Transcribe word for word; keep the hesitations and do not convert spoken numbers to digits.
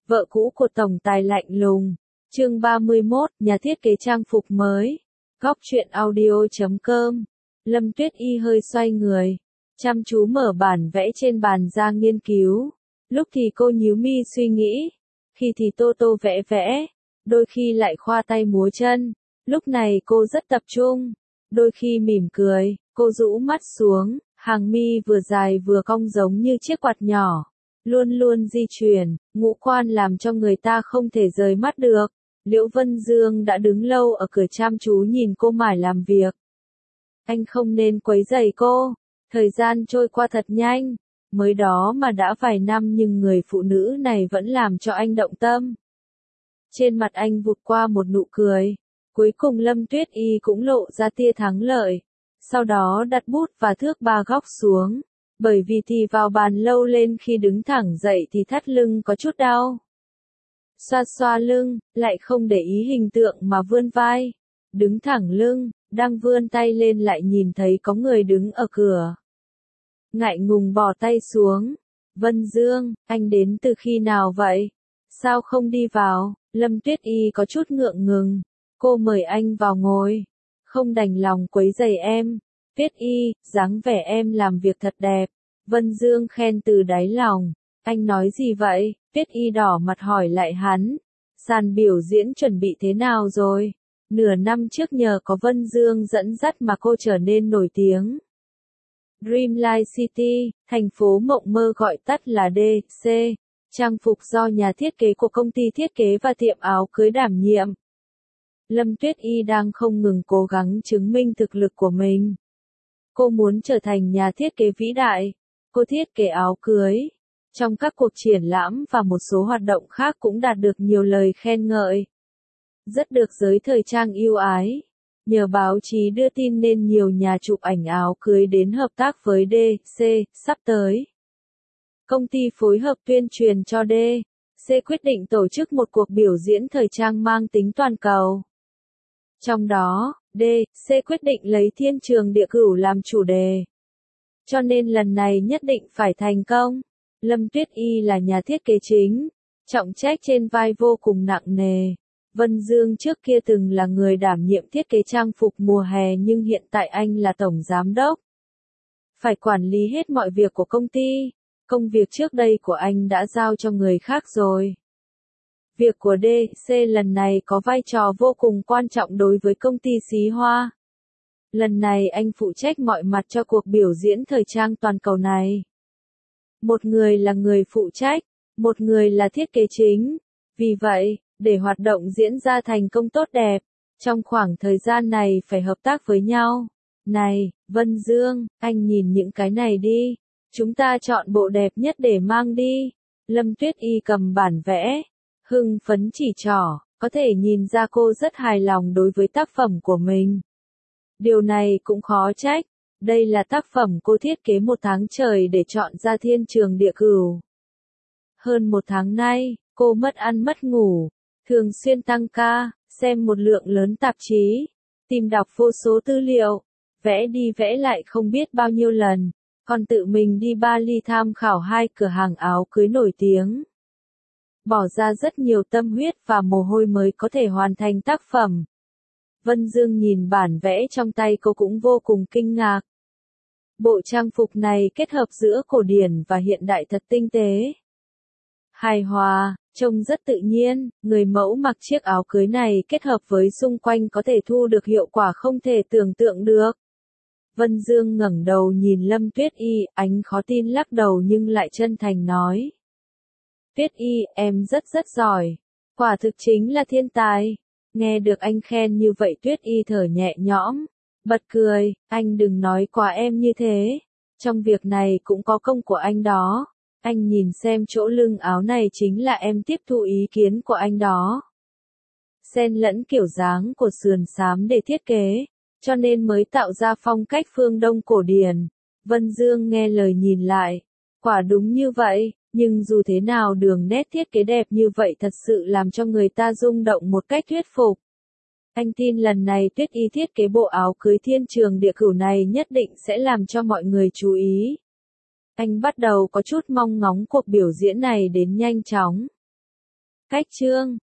Vợ cũ của tổng tài lạnh lùng. Chương ba mươi mốt, nhà thiết kế trang phục mới. Góc truyện audio chấm com. Lâm Tuyết Y hơi xoay người, chăm chú mở bản vẽ trên bàn ra nghiên cứu. Lúc thì cô nhíu mi suy nghĩ, khi thì tô tô vẽ vẽ, đôi khi lại khoa tay múa chân. Lúc này cô rất tập trung, đôi khi mỉm cười, cô rũ mắt xuống, hàng mi vừa dài vừa cong giống như chiếc quạt nhỏ, luôn luôn di chuyển, ngũ quan làm cho người ta không thể rời mắt được. Liễu Vân Dương đã đứng lâu ở cửa chăm chú nhìn cô mải làm việc. Anh không nên quấy rầy cô, thời gian trôi qua thật nhanh, mới đó mà đã vài năm nhưng người phụ nữ này vẫn làm cho anh động tâm. Trên mặt anh vụt qua một nụ cười, cuối cùng Lâm Tuyết Y cũng lộ ra tia thắng lợi, sau đó đặt bút và thước ba góc xuống, bởi vì thì vào bàn lâu lên khi đứng thẳng dậy thì thắt lưng có chút đau. Xoa xoa lưng, lại không để ý hình tượng mà vươn vai, đứng thẳng lưng, đang vươn tay lên lại nhìn thấy có người đứng ở cửa. Ngại ngùng bỏ tay xuống. Vân Dương, anh đến từ khi nào vậy? Sao không đi vào? Lâm Tuyết Y có chút ngượng ngùng. Cô mời anh vào ngồi. Không đành lòng quấy rầy em. Tuyết Y, dáng vẻ em làm việc thật đẹp. Vân Dương khen từ đáy lòng. Anh nói gì vậy? Tuyết Y đỏ mặt hỏi lại hắn. Sàn biểu diễn chuẩn bị thế nào rồi? Nửa năm trước nhờ có Vân Dương dẫn dắt mà cô trở nên nổi tiếng. Dreamlight City, thành phố mộng mơ gọi tắt là đê xê, trang phục do nhà thiết kế của công ty thiết kế và tiệm áo cưới đảm nhiệm. Lâm Tuyết Y đang không ngừng cố gắng chứng minh thực lực của mình. Cô muốn trở thành nhà thiết kế vĩ đại. Cô thiết kế áo cưới. Trong các cuộc triển lãm và một số hoạt động khác cũng đạt được nhiều lời khen ngợi. Rất được giới thời trang yêu ái. Nhờ báo chí đưa tin nên nhiều nhà chụp ảnh áo cưới đến hợp tác với đê xê, sắp tới. Công ty phối hợp tuyên truyền cho đê xê quyết định tổ chức một cuộc biểu diễn thời trang mang tính toàn cầu. Trong đó, đê xê quyết định lấy thiên trường địa cửu làm chủ đề. Cho nên lần này nhất định phải thành công. Lâm Tuyết Y là nhà thiết kế chính, trọng trách trên vai vô cùng nặng nề. Vân Dương trước kia từng là người đảm nhiệm thiết kế trang phục mùa hè nhưng hiện tại anh là tổng giám đốc. Phải quản lý hết mọi việc của công ty. Công việc trước đây của anh đã giao cho người khác rồi. Việc của đê xê lần này có vai trò vô cùng quan trọng đối với công ty xí hoa. Lần này anh phụ trách mọi mặt cho cuộc biểu diễn thời trang toàn cầu này. Một người là người phụ trách, một người là thiết kế chính. Vì vậy, để hoạt động diễn ra thành công tốt đẹp, trong khoảng thời gian này phải hợp tác với nhau. Này, Vân Dương, anh nhìn những cái này đi. Chúng ta chọn bộ đẹp nhất để mang đi. Lâm Tuyết Y cầm bản vẽ, hưng phấn chỉ trỏ, có thể nhìn ra cô rất hài lòng đối với tác phẩm của mình. Điều này cũng khó trách. Đây là tác phẩm cô thiết kế một tháng trời để chọn ra thiên trường địa cửu. Hơn một tháng nay, cô mất ăn mất ngủ, thường xuyên tăng ca, xem một lượng lớn tạp chí, tìm đọc vô số tư liệu, vẽ đi vẽ lại không biết bao nhiêu lần, còn tự mình đi Bali tham khảo hai cửa hàng áo cưới nổi tiếng. Bỏ ra rất nhiều tâm huyết và mồ hôi mới có thể hoàn thành tác phẩm. Vân Dương nhìn bản vẽ trong tay cô cũng vô cùng kinh ngạc. Bộ trang phục này kết hợp giữa cổ điển và hiện đại thật tinh tế. Hài hòa, trông rất tự nhiên, người mẫu mặc chiếc áo cưới này kết hợp với xung quanh có thể thu được hiệu quả không thể tưởng tượng được. Vân Dương ngẩng đầu nhìn Lâm Tuyết Y, anh khó tin lắc đầu nhưng lại chân thành nói. Tuyết Y, em rất rất giỏi, quả thực chính là thiên tài. Nghe được anh khen như vậy Tuyết Y thở nhẹ nhõm, bật cười, anh đừng nói quá em như thế. Trong việc này cũng có công của anh đó. Anh nhìn xem chỗ lưng áo này chính là em tiếp thu ý kiến của anh đó. Xen lẫn kiểu dáng của sườn xám để thiết kế, cho nên mới tạo ra phong cách phương Đông cổ điển. Vân Dương nghe lời nhìn lại, quả đúng như vậy, nhưng dù thế nào đường nét thiết kế đẹp như vậy thật sự làm cho người ta rung động một cách thuyết phục. Anh tin lần này Tuyết Y thiết kế bộ áo cưới thiên trường địa cửu này nhất định sẽ làm cho mọi người chú ý. Anh bắt đầu có chút mong ngóng cuộc biểu diễn này đến nhanh chóng. Cách chương